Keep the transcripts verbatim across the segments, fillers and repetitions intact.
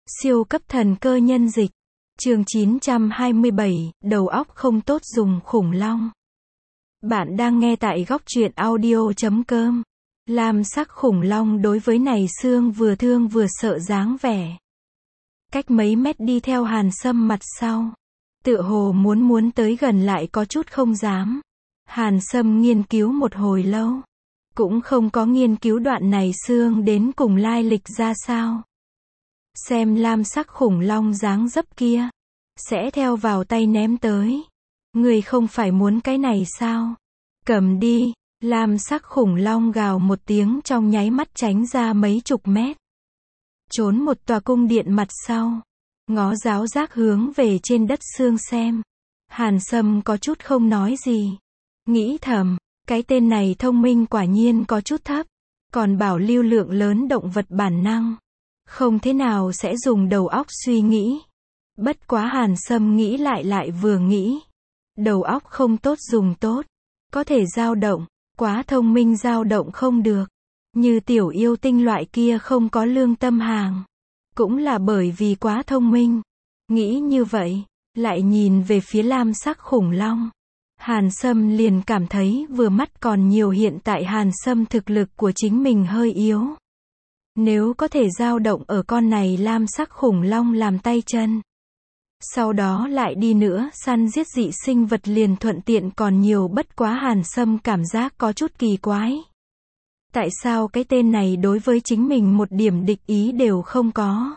Siêu cấp thần cơ nhân dịch. Chương chín trăm hai mươi bảy, đầu óc không tốt dùng khủng long. Bạn đang nghe tại góc truyện audio chấm com. Lam sắc khủng long đối với này xương vừa thương vừa sợ dáng vẻ. Cách mấy mét đi theo Hàn Sâm mặt sau. Tựa hồ muốn muốn tới gần lại có chút không dám. Hàn Sâm nghiên cứu một hồi lâu. Cũng không có nghiên cứu đoạn này xương đến cùng lai lịch ra sao. Xem lam sắc khủng long dáng dấp kia. Sẽ theo vào tay ném tới. Người không phải muốn cái này sao? Cầm đi. Lam sắc khủng long gào một tiếng trong nháy mắt tránh ra mấy chục mét. Trốn một tòa cung điện mặt sau. Ngó giáo giác hướng về trên đất xương xem. Hàn Sâm có chút không nói gì. Nghĩ thầm, cái tên này thông minh quả nhiên có chút thấp. Còn bảo lưu lượng lớn động vật bản năng. Không thế nào sẽ dùng đầu óc suy nghĩ. Bất quá Hàn Sâm nghĩ lại lại vừa nghĩ. Đầu óc không tốt dùng tốt. Có thể dao động. Quá thông minh dao động không được. Như tiểu yêu tinh loại kia không có lương tâm hàng. Cũng là bởi vì quá thông minh. Nghĩ như vậy. Lại nhìn về phía lam sắc khủng long. Hàn Sâm liền cảm thấy vừa mắt còn nhiều hiện tại Hàn Sâm thực lực của chính mình hơi yếu. Nếu có thể dao động ở con này lam sắc khủng long làm tay chân. Sau đó lại đi nữa săn giết dị sinh vật liền thuận tiện còn nhiều bất quá Hàn Sâm cảm giác có chút kỳ quái. Tại sao cái tên này đối với chính mình một điểm địch ý đều không có.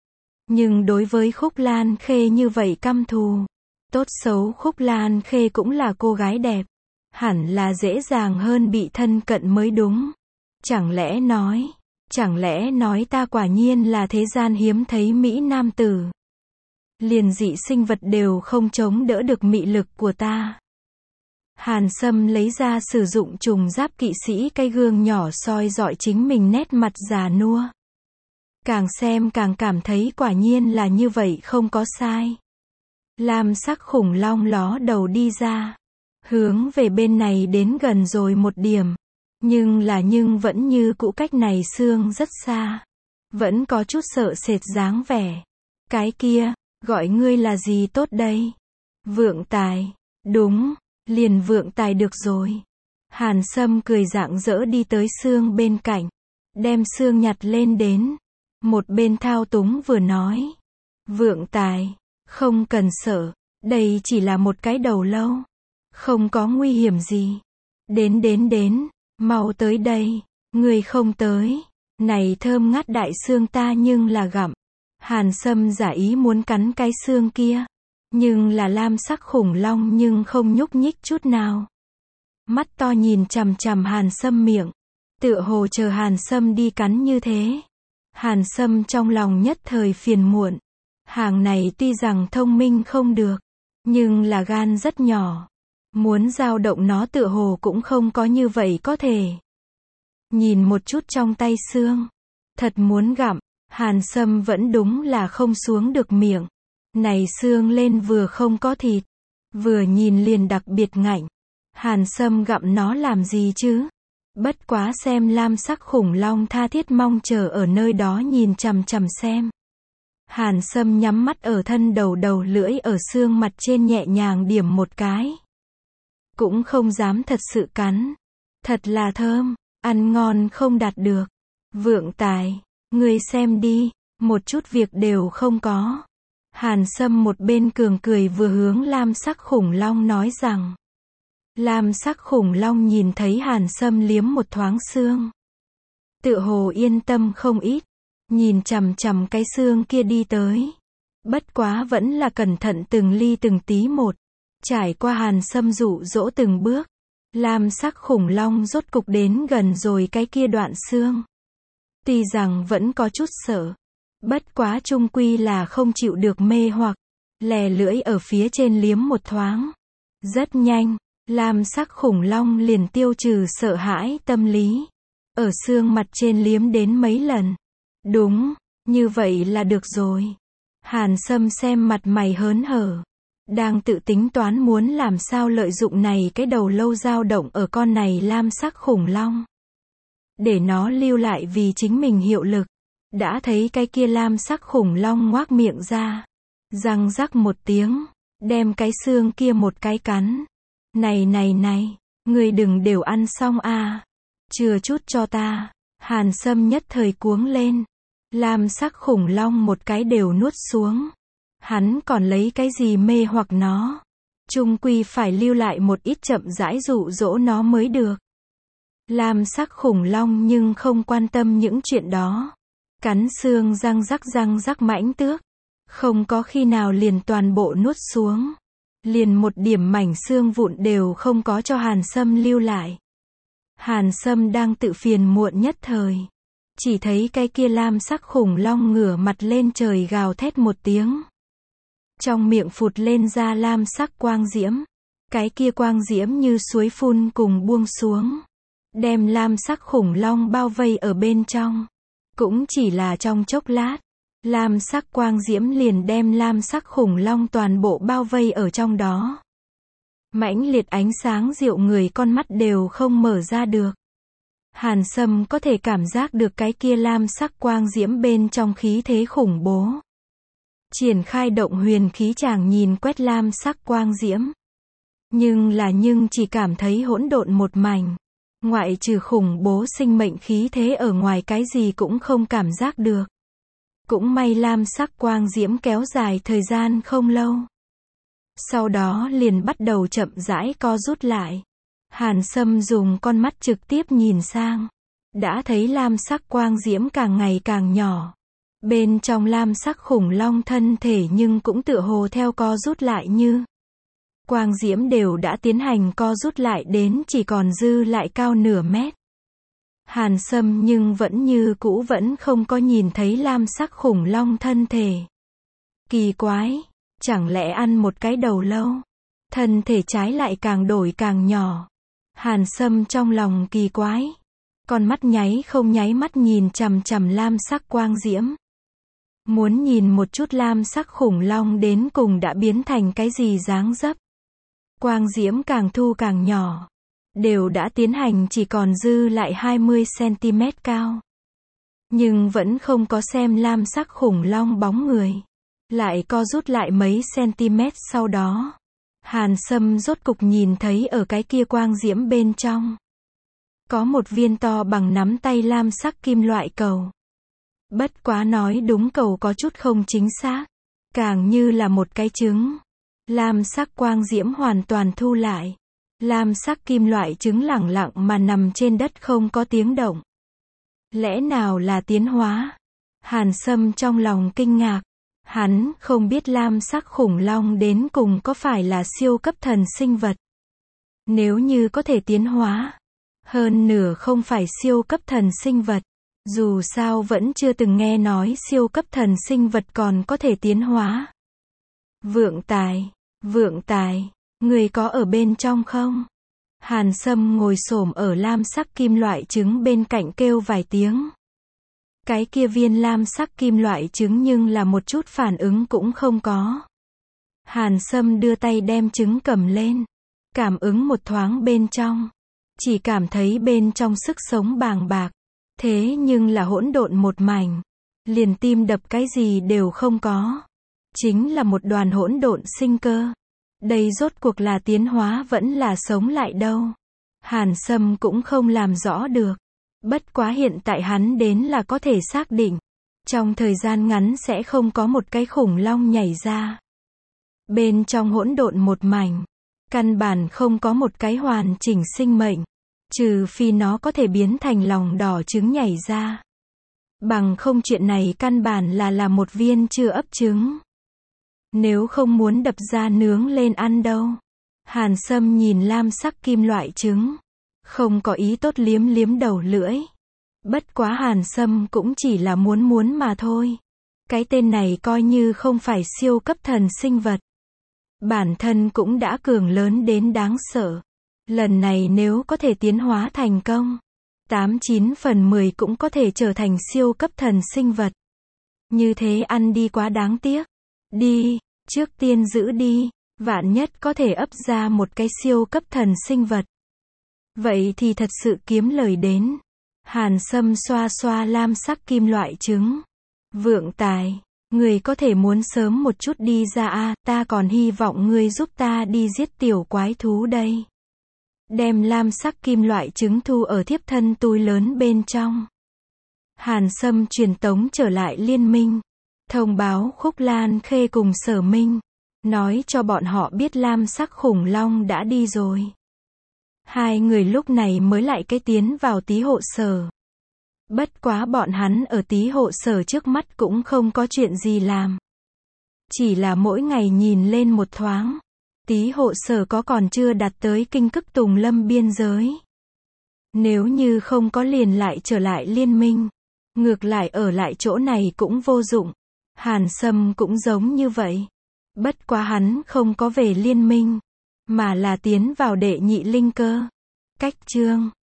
Nhưng đối với Khúc Lan Khê như vậy căm thù. Tốt xấu Khúc Lan Khê cũng là cô gái đẹp. Hẳn là dễ dàng hơn bị thân cận mới đúng. Chẳng lẽ nói. Chẳng lẽ nói ta quả nhiên là thế gian hiếm thấy Mỹ nam tử. Liền dị sinh vật đều không chống đỡ được mị lực của ta. Hàn Sâm lấy ra sử dụng trùng giáp kỵ sĩ cái gương nhỏ soi dọi chính mình nét mặt già nua. Càng xem càng cảm thấy quả nhiên là như vậy không có sai. Lam sắc khủng long ló đầu đi ra. Hướng về bên này đến gần rồi một điểm. Nhưng là nhưng vẫn như cũ cách này xương rất xa. Vẫn có chút sợ sệt dáng vẻ. Cái kia, gọi ngươi là gì tốt đây? Vượng tài. Đúng, liền vượng tài được rồi. Hàn Sâm cười rạng rỡ đi tới xương bên cạnh. Đem xương nhặt lên đến. Một bên thao túng vừa nói. Vượng tài, không cần sợ. Đây chỉ là một cái đầu lâu. Không có nguy hiểm gì. Đến đến đến. Mau tới đây, người không tới, này thơm ngát đại xương ta nhưng là gặm. Hàn Sâm giả ý muốn cắn cái xương kia, nhưng là lam sắc khủng long nhưng không nhúc nhích chút nào. Mắt to nhìn chằm chằm Hàn Sâm miệng, tựa hồ chờ Hàn Sâm đi cắn như thế. Hàn Sâm trong lòng nhất thời phiền muộn, hàng này tuy rằng thông minh không được, nhưng là gan rất nhỏ. Muốn dao động nó tựa hồ cũng không có như vậy có thể. Nhìn một chút trong tay xương. Thật muốn gặm. Hàn Sâm vẫn đúng là không xuống được miệng. Này xương lên vừa không có thịt. Vừa nhìn liền đặc biệt ngạnh. Hàn Sâm gặm nó làm gì chứ? Bất quá xem lam sắc khủng long tha thiết mong chờ ở nơi đó nhìn chằm chằm xem. Hàn Sâm nhắm mắt ở thân đầu đầu lưỡi ở xương mặt trên nhẹ nhàng điểm một cái. Cũng không dám thật sự cắn. Thật là thơm, ăn ngon không đạt được. Vượng tài, ngươi xem đi, một chút việc đều không có. Hàn Sâm một bên cường cười vừa hướng lam sắc khủng long nói rằng. Lam sắc khủng long nhìn thấy Hàn Sâm liếm một thoáng xương. Tựa hồ yên tâm không ít. Nhìn chằm chằm cái xương kia đi tới. Bất quá vẫn là cẩn thận từng ly từng tí một. Trải qua Hàn Sâm dụ dỗ từng bước. Lam sắc khủng long rốt cục đến gần rồi cái kia đoạn xương. Tuy rằng vẫn có chút sợ. Bất quá chung quy là không chịu được mê hoặc. Lè lưỡi ở phía trên liếm một thoáng. Rất nhanh, lam sắc khủng long liền tiêu trừ sợ hãi tâm lý. Ở xương mặt trên liếm đến mấy lần. Đúng, như vậy là được rồi. Hàn Sâm xem mặt mày hớn hở. Đang tự tính toán muốn làm sao lợi dụng này cái đầu lâu dao động ở con này lam sắc khủng long. Để nó lưu lại vì chính mình hiệu lực. đã thấy cái kia lam sắc khủng long ngoác miệng ra, răng rắc một tiếng, đem cái xương kia một cái cắn. Này này này, ngươi đừng đều ăn xong à, chừa chút cho ta. Hàn Sâm nhất thời cuống lên, lam sắc khủng long một cái đều nuốt xuống. Hắn còn lấy cái gì mê hoặc nó, chung quy phải lưu lại một ít chậm rãi dụ dỗ nó mới được. Lam sắc khủng long nhưng không quan tâm những chuyện đó, cắn xương răng rắc răng rắc mãnh tước, không có khi nào liền toàn bộ nuốt xuống, liền một điểm mảnh xương vụn đều không có cho Hàn Sâm lưu lại. Hàn Sâm đang tự phiền muộn nhất thời, chỉ thấy cái kia lam sắc khủng long ngửa mặt lên trời gào thét một tiếng, trong miệng phụt lên ra lam sắc quang diễm, cái kia quang diễm như suối phun cùng buông xuống, đem lam sắc khủng long bao vây ở bên trong. Cũng chỉ là trong chốc lát, lam sắc quang diễm liền đem lam sắc khủng long toàn bộ bao vây ở trong đó. Mãnh liệt ánh sáng dịu người con mắt đều không mở ra được. Hàn Sâm có thể cảm giác được cái kia lam sắc quang diễm bên trong khí thế khủng bố. Triển khai động huyền khí chàng nhìn quét lam sắc quang diễm. Nhưng là nhưng chỉ cảm thấy hỗn độn một mảnh. Ngoại trừ khủng bố sinh mệnh khí thế ở ngoài cái gì cũng không cảm giác được. Cũng may lam sắc quang diễm kéo dài thời gian không lâu. Sau đó liền bắt đầu chậm rãi co rút lại. Hàn Sâm dùng con mắt trực tiếp nhìn sang. Đã thấy lam sắc quang diễm càng ngày càng nhỏ. Bên trong lam sắc khủng long thân thể nhưng cũng tựa hồ theo co rút lại như. Quang diễm đều đã tiến hành co rút lại đến chỉ còn dư lại cao nửa mét. Hàn Sâm nhưng vẫn như cũ vẫn không có nhìn thấy lam sắc khủng long thân thể. Kỳ quái, chẳng lẽ ăn một cái đầu lâu, thân thể trái lại càng đổi càng nhỏ. Hàn Sâm trong lòng kỳ quái, con mắt nháy không nháy mắt nhìn chằm chằm lam sắc quang diễm. Muốn nhìn một chút lam sắc khủng long đến cùng đã biến thành cái gì dáng dấp. Quang diễm càng thu càng nhỏ, đều đã tiến hành chỉ còn dư lại hai mươi xăng-ti-mét cao. Nhưng vẫn không có xem lam sắc khủng long bóng người. Lại co rút lại mấy centimet sau đó. Hàn Sâm rốt cục nhìn thấy ở cái kia quang diễm bên trong. Có một viên to bằng nắm tay lam sắc kim loại cầu. Bất quá nói đúng cầu có chút không chính xác. Càng như là một cái trứng. Lam sắc quang diễm hoàn toàn thu lại. Lam sắc kim loại trứng lẳng lặng mà nằm trên đất không có tiếng động. Lẽ nào là tiến hóa? Hàn Sâm trong lòng kinh ngạc. Hắn không biết lam sắc khủng long đến cùng có phải là siêu cấp thần sinh vật. Nếu như có thể tiến hóa, hơn nửa không phải siêu cấp thần sinh vật. Dù sao vẫn chưa từng nghe nói siêu cấp thần sinh vật còn có thể tiến hóa. Vượng Tài, Vượng Tài, người có ở bên trong không? Hàn Sâm ngồi xổm ở lam sắc kim loại trứng bên cạnh kêu vài tiếng. Cái kia viên lam sắc kim loại trứng nhưng là một chút phản ứng cũng không có. Hàn Sâm đưa tay đem trứng cầm lên, cảm ứng một thoáng bên trong. Chỉ cảm thấy bên trong sức sống bàng bạc. Thế nhưng là hỗn độn một mảnh. Liền tim đập cái gì đều không có. Chính là một đoàn hỗn độn sinh cơ. Đây rốt cuộc là tiến hóa vẫn là sống lại đâu. Hàn Sâm cũng không làm rõ được. Bất quá hiện tại hắn đến là có thể xác định. Trong thời gian ngắn sẽ không có một cái khủng long nhảy ra. Bên trong hỗn độn một mảnh. Căn bản không có một cái hoàn chỉnh sinh mệnh. Trừ phi nó có thể biến thành lòng đỏ trứng nhảy ra. Bằng không chuyện này căn bản là là một viên chưa ấp trứng. Nếu không muốn đập ra nướng lên ăn đâu. Hàn Sâm nhìn lam sắc kim loại trứng. Không có ý tốt liếm liếm đầu lưỡi. Bất quá Hàn Sâm cũng chỉ là muốn muốn mà thôi. Cái tên này coi như không phải siêu cấp thần sinh vật. Bản thân cũng đã cường lớn đến đáng sợ. Lần này nếu có thể tiến hóa thành công, tám chín phần mười cũng có thể trở thành siêu cấp thần sinh vật. Như thế ăn đi quá đáng tiếc. Đi, trước tiên giữ đi, vạn nhất có thể ấp ra một cái siêu cấp thần sinh vật. Vậy thì thật sự kiếm lời đến. Hàn Sâm xoa xoa lam sắc kim loại trứng. Vượng Tài, người có thể muốn sớm một chút đi ra a, ta còn hy vọng ngươi giúp ta đi giết tiểu quái thú đây. Đem lam sắc kim loại trứng thu ở thiếp thân túi lớn bên trong. Hàn Sâm truyền tống trở lại liên minh. Thông báo Khúc Lan Khê cùng Sở Minh. Nói cho bọn họ biết lam sắc khủng long đã đi rồi. Hai người lúc này mới lại cái tiến vào tí hộ sở. Bất quá bọn hắn ở tí hộ sở trước mắt cũng không có chuyện gì làm. Chỉ là mỗi ngày nhìn lên một thoáng. Tí hộ sở có còn chưa đạt tới kinh cức Tùng Lâm biên giới. Nếu như không có liền lại trở lại liên minh. Ngược lại ở lại chỗ này cũng vô dụng. Hàn Sâm cũng giống như vậy. Bất quá hắn không có về liên minh. Mà là tiến vào đệ nhị linh cơ. Cách chương